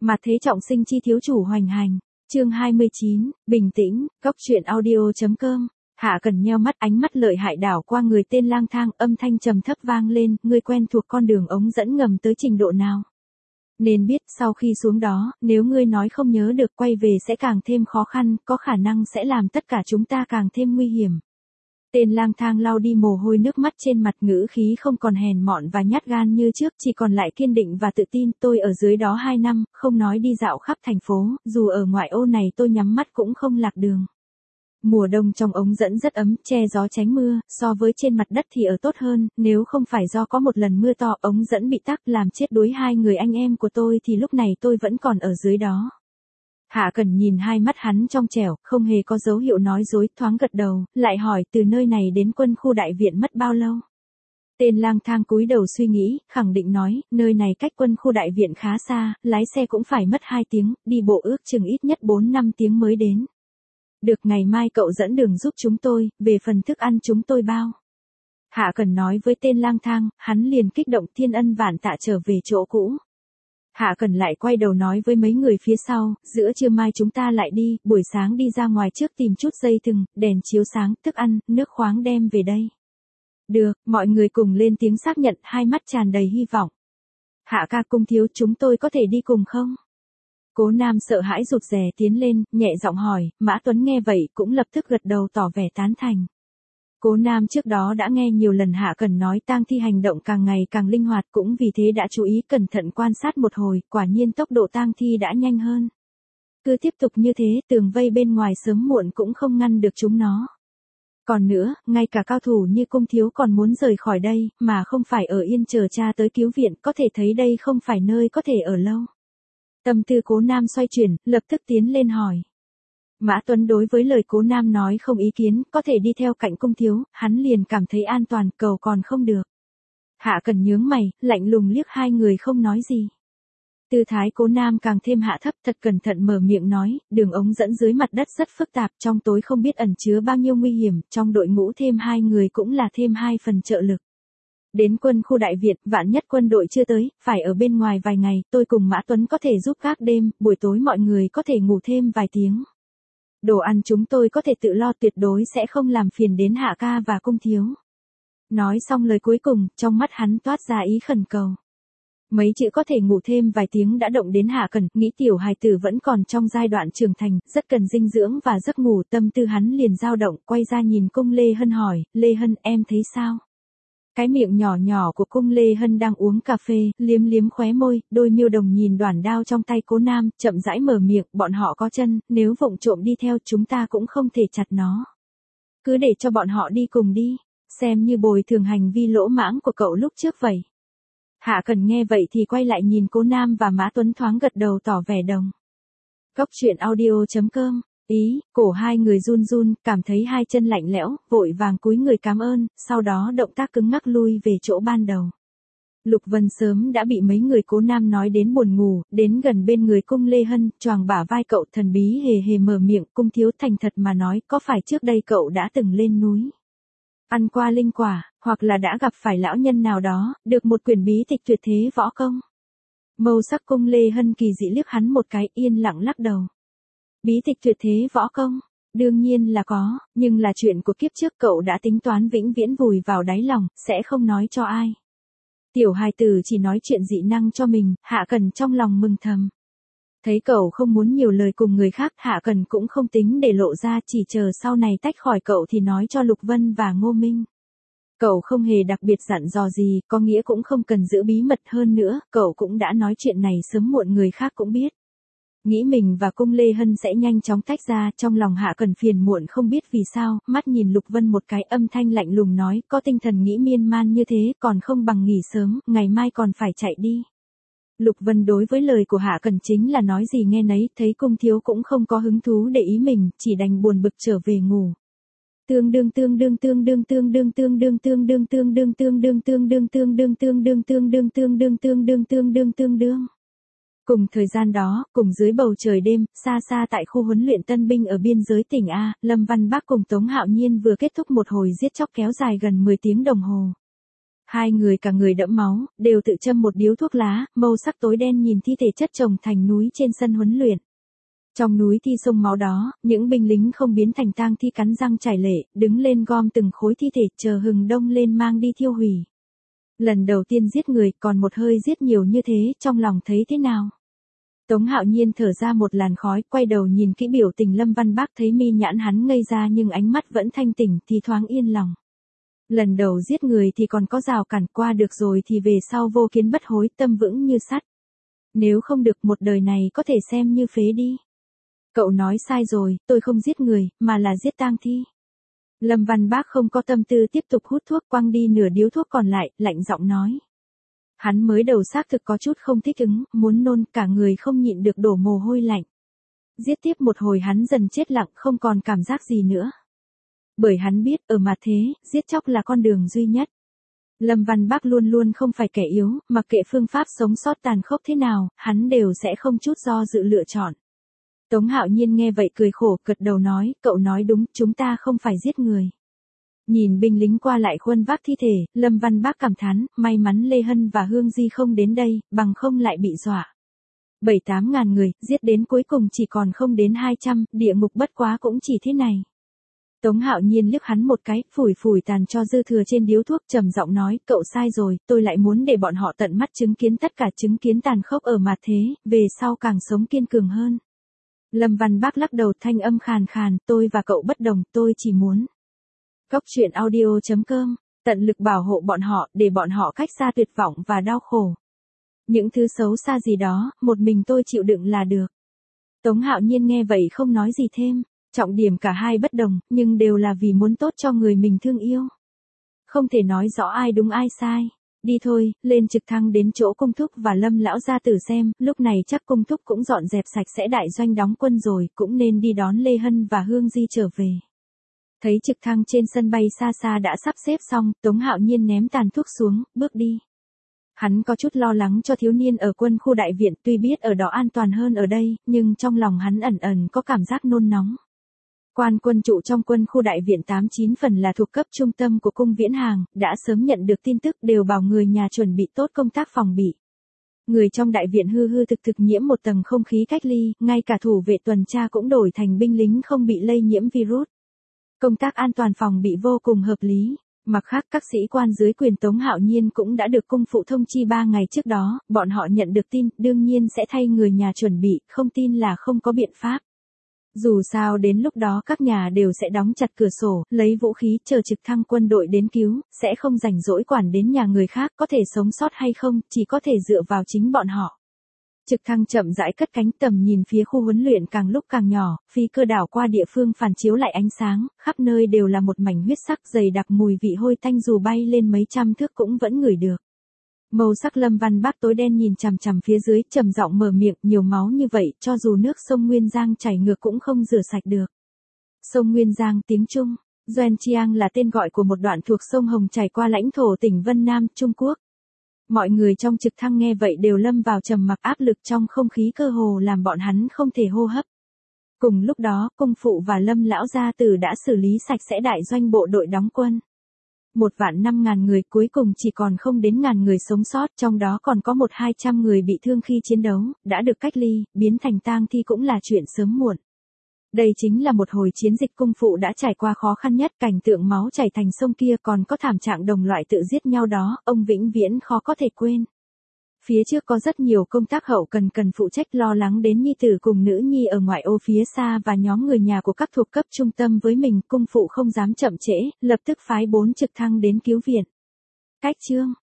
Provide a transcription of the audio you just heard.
Mà thế trọng sinh chi thiếu chủ hoành hành. Chương 29, bình tĩnh, góc truyện audio.com. Hạ Cần nheo mắt, ánh mắt lợi hại đảo qua người tên lang thang, âm thanh trầm thấp vang lên, ngươi quen thuộc con đường ống dẫn ngầm tới trình độ nào? Nên biết sau khi xuống đó, nếu ngươi nói không nhớ được quay về sẽ càng thêm khó khăn, có khả năng sẽ làm tất cả chúng ta càng thêm nguy hiểm. Tên lang thang lau đi mồ hôi nước mắt trên mặt, ngữ khí không còn hèn mọn và nhát gan như trước, chỉ còn lại kiên định và tự tin. Tôi ở dưới đó 2 năm, không nói đi dạo khắp thành phố, dù ở ngoại ô này tôi nhắm mắt cũng không lạc đường. Mùa đông trong ống dẫn rất ấm, che gió tránh mưa, so với trên mặt đất thì ở tốt hơn, nếu không phải do có một lần mưa to ống dẫn bị tắc làm chết đuối 2 người anh em của tôi thì lúc này tôi vẫn còn ở dưới đó. Hạ Cần nhìn hai mắt hắn trong trẻo, không hề có dấu hiệu nói dối, thoáng gật đầu, lại hỏi từ nơi này đến quân khu đại viện mất bao lâu? Tên lang thang cúi đầu suy nghĩ, khẳng định nói, nơi này cách quân khu đại viện khá xa, lái xe cũng phải mất 2 tiếng, đi bộ ước chừng ít nhất 4-5 tiếng mới đến. Được, ngày mai cậu dẫn đường giúp chúng tôi, về phần thức ăn chúng tôi bao. Hạ Cần nói với tên lang thang, hắn liền kích động, thiên ân vạn tạ, trở về chỗ cũ. Hạ Cần lại quay đầu nói với mấy người phía sau, giữa trưa mai chúng ta lại đi, buổi sáng đi ra ngoài trước tìm chút dây thừng, đèn chiếu sáng, thức ăn, nước khoáng đem về đây. Được, mọi người cùng lên tiếng xác nhận, hai mắt tràn đầy hy vọng. Hạ ca, Cung thiếu, chúng tôi có thể đi cùng không? Cố Nam sợ hãi rụt rè tiến lên, nhẹ giọng hỏi, Mã Tuấn nghe vậy cũng lập tức gật đầu tỏ vẻ tán thành. Cố Nam trước đó đã nghe nhiều lần Hạ Cần nói tang thi hành động càng ngày càng linh hoạt, cũng vì thế đã chú ý cẩn thận quan sát một hồi, quả nhiên tốc độ tang thi đã nhanh hơn. Cứ tiếp tục như thế, tường vây bên ngoài sớm muộn cũng không ngăn được chúng nó. Còn nữa, ngay cả cao thủ như Cung thiếu còn muốn rời khỏi đây, mà không phải ở yên chờ cha tới cứu viện, có thể thấy đây không phải nơi có thể ở lâu. Tâm tư Cố Nam xoay chuyển, lập tức tiến lên hỏi. Mã Tuấn đối với lời Cố Nam nói không ý kiến, có thể đi theo cạnh Cung thiếu, hắn liền cảm thấy an toàn, cầu còn không được. Hạ Cần nhướng mày, lạnh lùng liếc hai người không nói gì. Tư thái Cố Nam càng thêm hạ thấp, thật cẩn thận mở miệng nói, đường ống dẫn dưới mặt đất rất phức tạp, trong tối không biết ẩn chứa bao nhiêu nguy hiểm, trong đội ngũ thêm 2 người cũng là thêm 2 phần trợ lực. Đến quân khu đại viện, vạn nhất quân đội chưa tới, phải ở bên ngoài vài ngày, tôi cùng Mã Tuấn có thể giúp gác đêm, buổi tối mọi người có thể ngủ thêm vài tiếng. Đồ ăn chúng tôi có thể tự lo, tuyệt đối sẽ không làm phiền đến Hạ ca và Cung thiếu. Nói xong lời cuối cùng, trong mắt hắn toát ra ý khẩn cầu. Mấy chữ có thể ngủ thêm vài tiếng đã động đến Hạ Cần, nghĩ tiểu hài tử vẫn còn trong giai đoạn trưởng thành, rất cần dinh dưỡng và giấc ngủ, tâm tư hắn liền dao động, quay ra nhìn Cung Lê Hân hỏi, Lê Hân, em thấy sao? Cái miệng nhỏ nhỏ của Cung Lê Hân đang uống cà phê, liếm liếm khóe môi, đôi miêu đồng nhìn đoản đao trong tay Cố Nam, chậm rãi mở miệng, bọn họ có chân, nếu vụng trộm đi theo chúng ta cũng không thể chặt nó. Cứ để cho bọn họ đi cùng đi, xem như bồi thường hành vi lỗ mãng của cậu lúc trước vậy. Hạ Cần nghe vậy thì quay lại nhìn Cố Nam và Mã Tuấn thoáng gật đầu tỏ vẻ đồng. Góc truyện audio.com. Ý, cổ hai người run run, cảm thấy hai chân lạnh lẽo, vội vàng cúi người cảm ơn, sau đó động tác cứng ngắc lui về chỗ ban đầu. Lục Vân sớm đã bị mấy người Cố Nam nói đến buồn ngủ, đến gần bên người Cung Lê Hân, choàng bả vai cậu, thần bí hề hề mở miệng, Cung thiếu, thành thật mà nói, có phải trước đây cậu đã từng lên núi ăn qua linh quả, hoặc là đã gặp phải lão nhân nào đó, được một quyển bí tịch tuyệt thế võ công? Màu sắc Cung Lê Hân kỳ dị liếc hắn một cái, yên lặng lắc đầu. Bí tịch tuyệt thế võ công, đương nhiên là có, nhưng là chuyện của kiếp trước, cậu đã tính toán vĩnh viễn vùi vào đáy lòng, sẽ không nói cho ai. Tiểu hài tử chỉ nói chuyện dị năng cho mình, Hạ Cần trong lòng mừng thầm. Thấy cậu không muốn nhiều lời cùng người khác, Hạ Cần cũng không tính để lộ ra, chỉ chờ sau này tách khỏi cậu thì nói cho Lục Vân và Ngô Minh. Cậu không hề đặc biệt dặn dò gì, có nghĩa cũng không cần giữ bí mật, hơn nữa, cậu cũng đã nói chuyện này sớm muộn người khác cũng biết. Nghĩ mình và Cung Lê Hân sẽ nhanh chóng tách ra, trong lòng Hạ Cần phiền muộn không biết vì sao, mắt nhìn Lục Vân một cái, âm thanh lạnh lùng nói, có tinh thần nghĩ miên man như thế, còn không bằng nghỉ sớm, ngày mai còn phải chạy đi. Lục Vân đối với lời của Hạ Cần chính là nói gì nghe nấy, thấy Cung thiếu cũng không có hứng thú để ý mình, chỉ đành buồn bực trở về ngủ. Tương đương. Cùng thời gian đó, cùng dưới bầu trời đêm, xa xa tại khu huấn luyện tân binh ở biên giới tỉnh A, Lâm Văn Bác cùng Tống Hạo Nhiên vừa kết thúc một hồi giết chóc kéo dài gần 10 tiếng đồng hồ. Hai người cả người đẫm máu, đều tự châm một điếu thuốc lá, màu sắc tối đen nhìn thi thể chất chồng thành núi trên sân huấn luyện. Trong núi thi sông máu đó, những binh lính không biến thành tang thi cắn răng trải lệ, đứng lên gom từng khối thi thể chờ hừng đông lên mang đi thiêu hủy. Lần đầu tiên giết người, còn một hơi giết nhiều như thế, trong lòng thấy thế nào? Tống Hạo Nhiên thở ra một làn khói, quay đầu nhìn kỹ biểu tình Lâm Văn Bác, thấy mi nhãn hắn ngây ra nhưng ánh mắt vẫn thanh tỉnh thì thoáng yên lòng. Lần đầu giết người thì còn có rào cản, qua được rồi thì về sau vô kiến bất hối, tâm vững như sắt. Nếu không được, một đời này có thể xem như phế đi. Cậu nói sai rồi, tôi không giết người, mà là giết tang thi. Lâm Văn Bác không có tâm tư tiếp tục hút thuốc, quăng đi nửa điếu thuốc còn lại, lạnh giọng nói. Hắn mới đầu xác thực có chút không thích ứng, muốn nôn, cả người không nhịn được đổ mồ hôi lạnh. Giết tiếp một hồi hắn dần chết lặng, không còn cảm giác gì nữa. Bởi hắn biết, ở mặt thế, giết chóc là con đường duy nhất. Lâm Văn Bác luôn luôn không phải kẻ yếu, mặc kệ phương pháp sống sót tàn khốc thế nào, hắn đều sẽ không chút do dự lựa chọn. Tống Hạo Nhiên nghe vậy cười khổ, gật đầu nói, cậu nói đúng, chúng ta không phải giết người. Nhìn binh lính qua lại khuân vác thi thể, Lâm Văn Bác cảm thán, may mắn Lê Hân và Hương Di không đến đây, bằng không lại bị dọa. 7-8 ngàn người, giết đến cuối cùng chỉ còn không đến 200, địa ngục bất quá cũng chỉ thế này. Tống Hạo Nhiên liếc hắn một cái, phủi phủi tàn cho dư thừa trên điếu thuốc, trầm giọng nói, cậu sai rồi, tôi lại muốn để bọn họ tận mắt chứng kiến tất cả, chứng kiến tàn khốc ở mặt thế, về sau càng sống kiên cường hơn. Lâm Văn Bác lắc đầu, thanh âm khàn khàn, tôi và cậu bất đồng, tôi chỉ muốn. Cốc truyện audio.com, tận lực bảo hộ bọn họ, để bọn họ cách xa tuyệt vọng và đau khổ. Những thứ xấu xa gì đó, một mình tôi chịu đựng là được. Tống Hạo Nhiên nghe vậy không nói gì thêm, trọng điểm cả hai bất đồng, nhưng đều là vì muốn tốt cho người mình thương yêu. Không thể nói rõ ai đúng ai sai. Đi thôi, lên trực thăng đến chỗ Cung Thúc và Lâm lão gia tử xem, lúc này chắc Cung Thúc cũng dọn dẹp sạch sẽ đại doanh đóng quân rồi, cũng nên đi đón Lê Hân và Hương Di trở về. Thấy trực thăng trên sân bay xa xa đã sắp xếp xong, Tống Hạo Nhiên ném tàn thuốc xuống, bước đi. Hắn có chút lo lắng cho thiếu niên ở quân khu đại viện, tuy biết ở đó an toàn hơn ở đây, nhưng trong lòng hắn ẩn ẩn có cảm giác nôn nóng. Quan quân trụ trong quân khu đại viện 89 phần là thuộc cấp trung tâm của cung Viễn Hàng, đã sớm nhận được tin tức đều bảo người nhà chuẩn bị tốt công tác phòng bị. Người trong đại viện hư hư thực thực nhiễm một tầng không khí cách ly, ngay cả thủ vệ tuần tra cũng đổi thành binh lính không bị lây nhiễm virus. Công tác an toàn phòng bị vô cùng hợp lý. Mặt khác các sĩ quan dưới quyền Tống Hạo Nhiên cũng đã được cung phụ thông chi 3 ngày trước đó, bọn họ nhận được tin, đương nhiên sẽ thay người nhà chuẩn bị, không tin là không có biện pháp. Dù sao đến lúc đó các nhà đều sẽ đóng chặt cửa sổ, lấy vũ khí chờ trực thăng quân đội đến cứu, sẽ không rảnh rỗi quản đến nhà người khác, có thể sống sót hay không, chỉ có thể dựa vào chính bọn họ. Trực thăng chậm rãi cất cánh, tầm nhìn phía khu huấn luyện càng lúc càng nhỏ, phi cơ đảo qua địa phương phản chiếu lại ánh sáng, khắp nơi đều là một mảnh huyết sắc dày đặc, mùi vị hôi tanh dù bay lên mấy trăm thước cũng vẫn ngửi được. Màu sắc Lâm Văn Bác tối đen nhìn chằm chằm phía dưới, trầm giọng mở miệng, nhiều máu như vậy, cho dù nước sông Nguyên Giang chảy ngược cũng không rửa sạch được. Sông Nguyên Giang tiếng Trung, Doenchiang là tên gọi của một đoạn thuộc sông Hồng chảy qua lãnh thổ tỉnh Vân Nam, Trung Quốc. Mọi người trong trực thăng nghe vậy đều lâm vào trầm mặc, áp lực trong không khí cơ hồ làm bọn hắn không thể hô hấp. Cùng lúc đó, cung phụ và Lâm lão gia tử đã xử lý sạch sẽ đại doanh bộ đội đóng quân. 1.500.000 người, cuối cùng chỉ còn không đến 1.000 người sống sót, trong đó còn có 100-200 người bị thương khi chiến đấu, đã được cách ly, biến thành tang thi cũng là chuyện sớm muộn. Đây chính là một hồi chiến dịch cung phụ đã trải qua khó khăn nhất, cảnh tượng máu chảy thành sông kia còn có thảm trạng đồng loại tự giết nhau đó, ông vĩnh viễn khó có thể quên. Phía trước có rất nhiều công tác hậu cần phụ trách, lo lắng đến nhi tử cùng nữ nhi ở ngoại ô phía xa và nhóm người nhà của các thuộc cấp trung tâm với mình, cung phụ không dám chậm trễ, lập tức phái 4 trực thăng đến cứu viện. Cách chương